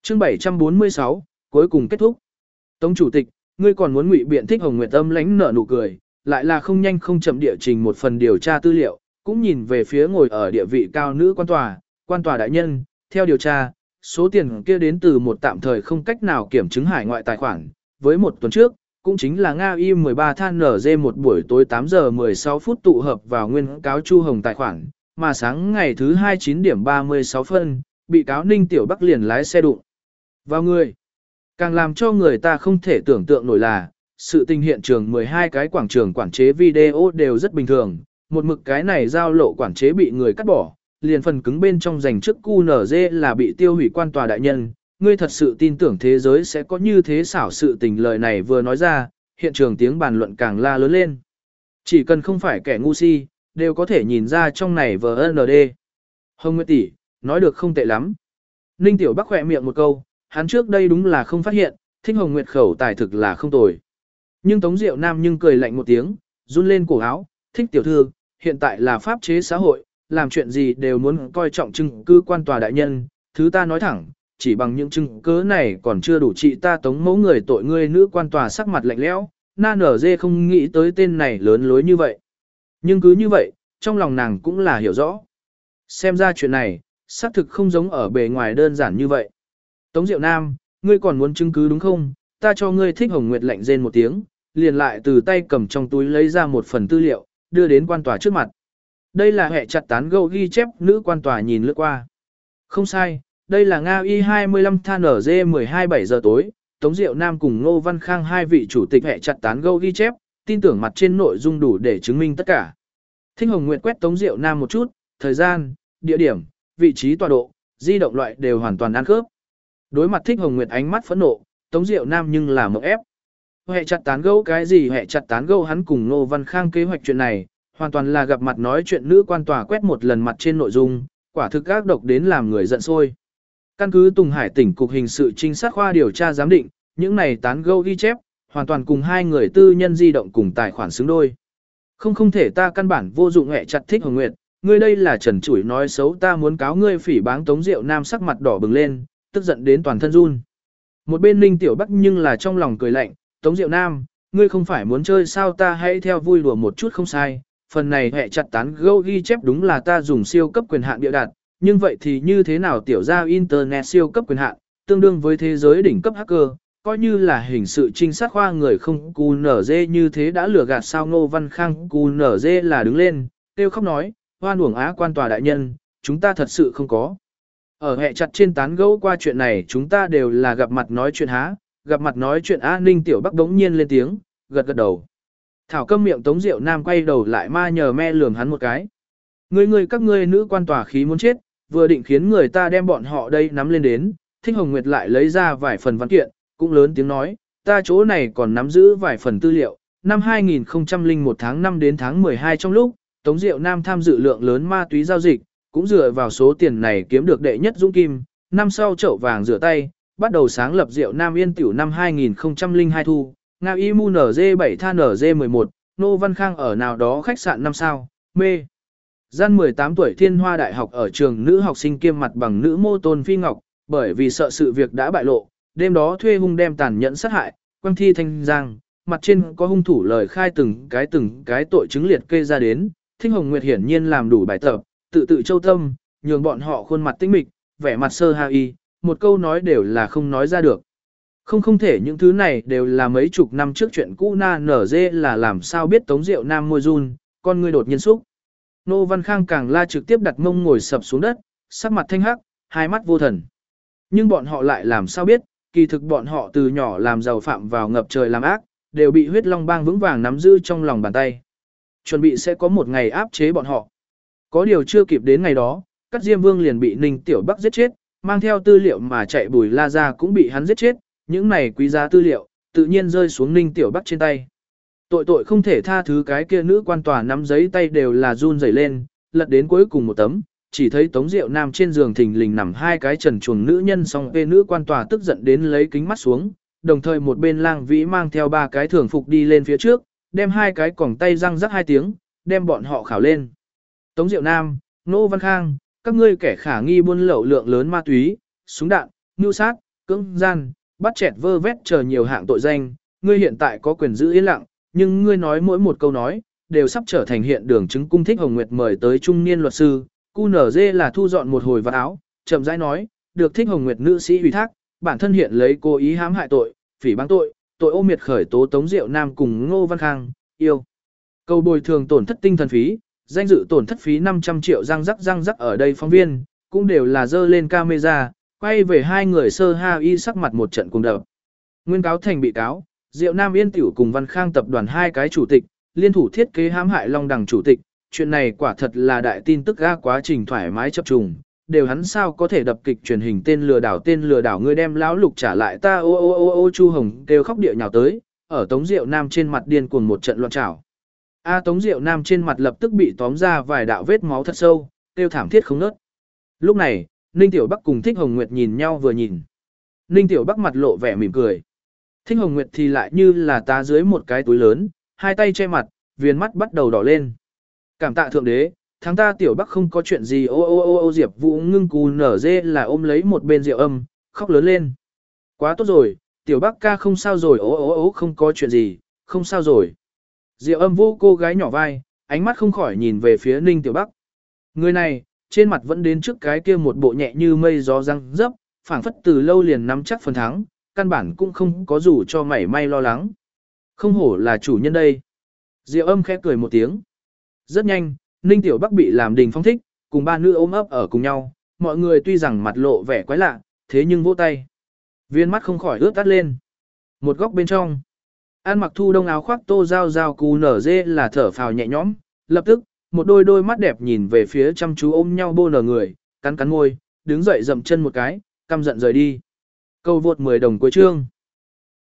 Chương 746, cuối cùng kết thúc. Tống chủ tịch, ngươi còn muốn ngụy biện Thích Hồng Nguyệt âm lãnh nở nụ cười, lại là không nhanh không chậm địa trình một phần điều tra tư liệu, cũng nhìn về phía ngồi ở địa vị cao nữ quan tòa đại nhân, theo điều tra, số tiền kia đến từ một tạm thời không cách nào kiểm chứng hải ngoại tài khoản, với một tuần trước, cũng chính là Nga Y 13 than NG một buổi tối 8 giờ 16 phút tụ hợp vào nguyên cáo Chu Hồng tài khoản, mà sáng ngày thứ 29 điểm 36 phân, bị cáo Ninh Tiểu Bắc liền lái xe đụng vào người. Càng làm cho người ta không thể tưởng tượng nổi là, sự tình hiện trường 12 cái quảng trường quản chế video đều rất bình thường, một mực cái này giao lộ quản chế bị người cắt bỏ, liền phần cứng bên trong dành trước QNZ là bị tiêu hủy quan tòa đại nhân. Ngươi thật sự tin tưởng thế giới sẽ có như thế xảo sự tình lời này vừa nói ra, hiện trường tiếng bàn luận càng la lớn lên. Chỉ cần không phải kẻ ngu si, đều có thể nhìn ra trong này VND. Hồng Nguyệt tỷ, nói được không tệ lắm. Ninh Tiểu Bắc khỏe miệng một câu, hắn trước đây đúng là không phát hiện, Thích Hồng Nguyệt khẩu tài thực là không tồi. Nhưng Tống Diệu Nam nhưng cười lạnh một tiếng, run lên cổ áo, Thích tiểu thư, hiện tại là pháp chế xã hội, làm chuyện gì đều muốn coi trọng chứng cứ quan tòa đại nhân, thứ ta nói thẳng, chỉ bằng những chứng cứ này còn chưa đủ trị ta Tống mẫu người tội ngươi nữ quan tòa sắc mặt lạnh lẽo, na nở dê không nghĩ tới tên này lớn lối như vậy. Nhưng cứ như vậy, trong lòng nàng cũng là hiểu rõ. Xem ra chuyện này, xác thực không giống ở bề ngoài đơn giản như vậy. Tống Diệu Nam, ngươi còn muốn chứng cứ đúng không? Ta cho ngươi Thích Hồng Nguyệt lạnh rên một tiếng, liền lại từ tay cầm trong túi lấy ra một phần tư liệu, đưa đến quan tòa trước mặt. Đây là hệ chặt tán gẫu ghi chép, nữ quan tòa nhìn lướt qua. Không sai, đây là Nga Y 25 than ở G 12 7 giờ tối, Tống Diệu Nam cùng Ngô Văn Khang hai vị chủ tịch hệ chặt tán gẫu ghi chép, tin tưởng mặt trên nội dung đủ để chứng minh tất cả. Thích Hồng Nguyệt quét Tống Diệu Nam một chút, thời gian, địa điểm, vị trí tọa độ, di động loại đều hoàn toàn ăn khớp. Đối mặt Thích Hồng Nguyệt ánh mắt phẫn nộ, Tống Diệu Nam nhưng là mộng ép. Hệ chặt tán gẫu cái gì hệ chặt tán gẫu, hắn cùng Ngô Văn Khang kế hoạch chuyện này, hoàn toàn là gặp mặt nói chuyện, nữ quan tòa quét một lần mặt trên nội dung, quả thực ác độc đến làm người giận sôi. Căn cứ Tùng Hải tỉnh cục hình sự trinh sát khoa điều tra giám định, những này tán gẫu ghi chép, hoàn toàn cùng hai người tư nhân di động cùng tài khoản xứng đôi. Không thể, ta căn bản vô dụng hệ chặt Thích Hồng Nguyệt, ngươi đây là trần trụi nói xấu, ta muốn cáo ngươi phỉ báng. Tống Diệu Nam sắc mặt đỏ bừng lên, tức giận đến toàn thân run. Một bên Ninh Tiểu Bắc nhưng là trong lòng cười lạnh, Tống Diệu Nam, ngươi không phải muốn chơi sao, ta hãy theo vui đùa một chút không sai, phần này hệ chặt tán gẫu ghi chép đúng là ta dùng siêu cấp quyền hạn bịa đặt, nhưng vậy thì như thế nào, tiểu gia internet siêu cấp quyền hạn, tương đương với thế giới đỉnh cấp hacker, coi như là hình sự trinh sát khoa người không QNZ như thế đã lừa gạt sao. Ngô Văn Khang QNZ là đứng lên, kêu khóc nói, hoan uổng á quan tòa đại nhân, chúng ta thật sự không có. Ở hệ chặt trên tán gẫu qua chuyện này, chúng ta đều là gặp mặt nói chuyện há, gặp mặt nói chuyện á. Ninh Tiểu Bắc đống nhiên lên tiếng, gật gật đầu. Thảo câm miệng. Tống Diệu Nam quay đầu lại ma nhờ me lườm hắn một cái. Ngươi các ngươi nữ quan tòa khí muốn chết, vừa định khiến người ta đem bọn họ đây nắm lên đến. Thích Hồng Nguyệt lại lấy ra vài phần văn kiện, cũng lớn tiếng nói, ta chỗ này còn nắm giữ vài phần tư liệu. Năm 2001 tháng 5 đến tháng 12 trong lúc, Tống Diệu Nam tham dự lượng lớn ma túy giao dịch, cũng dựa vào số tiền này kiếm được đệ nhất dũng kim, năm sau chậu vàng rửa tay, bắt đầu sáng lập Diệu Nam Yên Tiểu. Năm 2002 thu, Nga Y Mu NG 7 than NG 11, Nô Văn Khang ở nào đó khách sạn 5 sao, mê. Gian 18 tuổi Thiên Hoa Đại học ở trường nữ học sinh kiêm mặt bằng nữ mô Tôn Phi Ngọc, bởi vì sợ sự việc đã bại lộ, đêm đó thuê hung đem tàn nhẫn sát hại, quăng thi thanh giang, mặt trên có hung thủ lời khai từng cái tội chứng liệt kê ra đến. Thích Hồng Nguyệt hiển nhiên làm đủ bài tập, tự châu tâm, nhường bọn họ khuôn mặt tinh mịch, vẻ mặt sơ ha y, một câu nói đều là không nói ra được. Không thể, những thứ này đều là mấy chục năm trước chuyện cũ. Na nở dê là làm sao biết. Tống Diệu Nam môi run, con ngươi đột nhiên xúc. Nô Văn Khang càng la trực tiếp đặt mông ngồi sập xuống đất, sắc mặt thanh hắc, hai mắt vô thần. Nhưng bọn họ lại làm sao biết, kỳ thực bọn họ từ nhỏ làm giàu phạm vào ngập trời làm ác, đều bị huyết long bang vững vàng nắm giữ trong lòng bàn tay. Chuẩn bị sẽ có một ngày áp chế bọn họ. Có điều chưa kịp đến ngày đó, Cát Diêm Vương liền bị Ninh Tiểu Bắc giết chết, mang theo tư liệu mà chạy Bùi La Gia cũng bị hắn giết chết, những này quý giá tư liệu, tự nhiên rơi xuống Ninh Tiểu Bắc trên tay. Tội không thể tha thứ. Cái kia nữ quan tòa nắm giấy tay đều là run rẩy lên, lật đến cuối cùng một tấm, chỉ thấy Tống Diệu Nam trên giường thình lình nằm hai cái trần truồng nữ nhân. Song về nữ quan tòa tức giận đến lấy kính mắt xuống, đồng thời một bên Lang Vĩ mang theo ba cái thường phục đi lên phía trước, đem hai cái còng tay răng rắc hai tiếng, đem bọn họ khảo lên. Tống Diệu Nam, Nô Văn Khang, các ngươi kẻ khả nghi buôn lậu lượng lớn ma túy, súng đạn, mưu sát, cưỡng gian, bắt chẹt vơ vét chờ nhiều hạng tội danh, ngươi hiện tại có quyền giữ yên lặng, nhưng ngươi nói mỗi một câu nói, đều sắp trở thành hiện đường chứng cung Thích Hồng Nguyệt mời tới trung niên luật sư, QNZ là thu dọn một hồi vạt áo, chậm rãi nói, được Thích Hồng Nguyệt nữ sĩ ủy thác, bản thân hiện lấy cố ý hãm hại tội, phỉ báng tội, tội ô miệt khởi tố Tống Diệu Nam cùng Ngô Văn Khang, yêu. Cầu bồi thường tổn thất tinh thần phí, danh dự tổn thất phí 500 triệu răng rắc ở đây phóng viên, cũng đều là dơ lên camera, quay về hai người sơ ha y sắc mặt một trận cùng đập. Nguyên cáo thành bị cáo, Diệu Nam Yên Tiểu cùng Văn Khang tập đoàn hai cái chủ tịch, liên thủ thiết kế hãm hại Long Đằng chủ tịch, chuyện này quả thật là đại tin tức ga quá trình thoải mái chập trùng, đều hắn sao có thể đập kịch truyền hình tên lừa đảo ngươi đem lão lục trả lại ta ô Chu Hồng kêu khóc địa nhào tới, ở Tống Diệu Nam trên mặt điên cuồng một trận loạn trảo. Tống Diệu Nam trên mặt lập tức bị tóm ra vài đạo vết máu thật sâu, kêu thảm thiết không ngớt. Lúc này, Ninh Tiểu Bắc cùng Thích Hồng Nguyệt nhìn nhau vừa nhìn. Ninh Tiểu Bắc mặt lộ vẻ mỉm cười. Thích Hồng Nguyệt thì lại như là tá dưới một cái túi lớn, hai tay che mặt, viền mắt bắt đầu đỏ lên. Cảm tạ thượng đế, tháng ta Tiểu Bắc không có chuyện gì ô Diệp Vũ ngưng cù nở dê là ôm lấy một bên Diệu Âm, khóc lớn lên. Quá tốt rồi, Tiểu Bắc ca không sao rồi không có chuyện gì, không sao rồi. Diệu Âm vô cô gái nhỏ vai, ánh mắt không khỏi nhìn về phía Ninh Tiểu Bắc. Người này, trên mặt vẫn đến trước cái kia một bộ nhẹ như mây gió răng dấp, phảng phất từ lâu liền nắm chắc phần thắng, căn bản cũng không có dù cho mảy may lo lắng. Không hổ là chủ nhân đây. Diệu Âm khẽ cười một tiếng. Rất nhanh, Ninh Tiểu Bắc bị làm đình phong thích, cùng ba nữ ôm ấp ở cùng nhau, mọi người tuy rằng mặt lộ vẻ quái lạ, thế nhưng vỗ tay. Viên mắt không khỏi ướt át lên. Một góc bên trong, An mặc thu đông áo khoác Tô Giao Giao cú nở dê là thở phào nhẹ nhõm, lập tức, một đôi mắt đẹp nhìn về phía chăm chú ôm nhau bô nở người, cắn môi, đứng dậy dậm chân một cái, căm giận rời đi. Câu vượt 10 đồng cuối chương.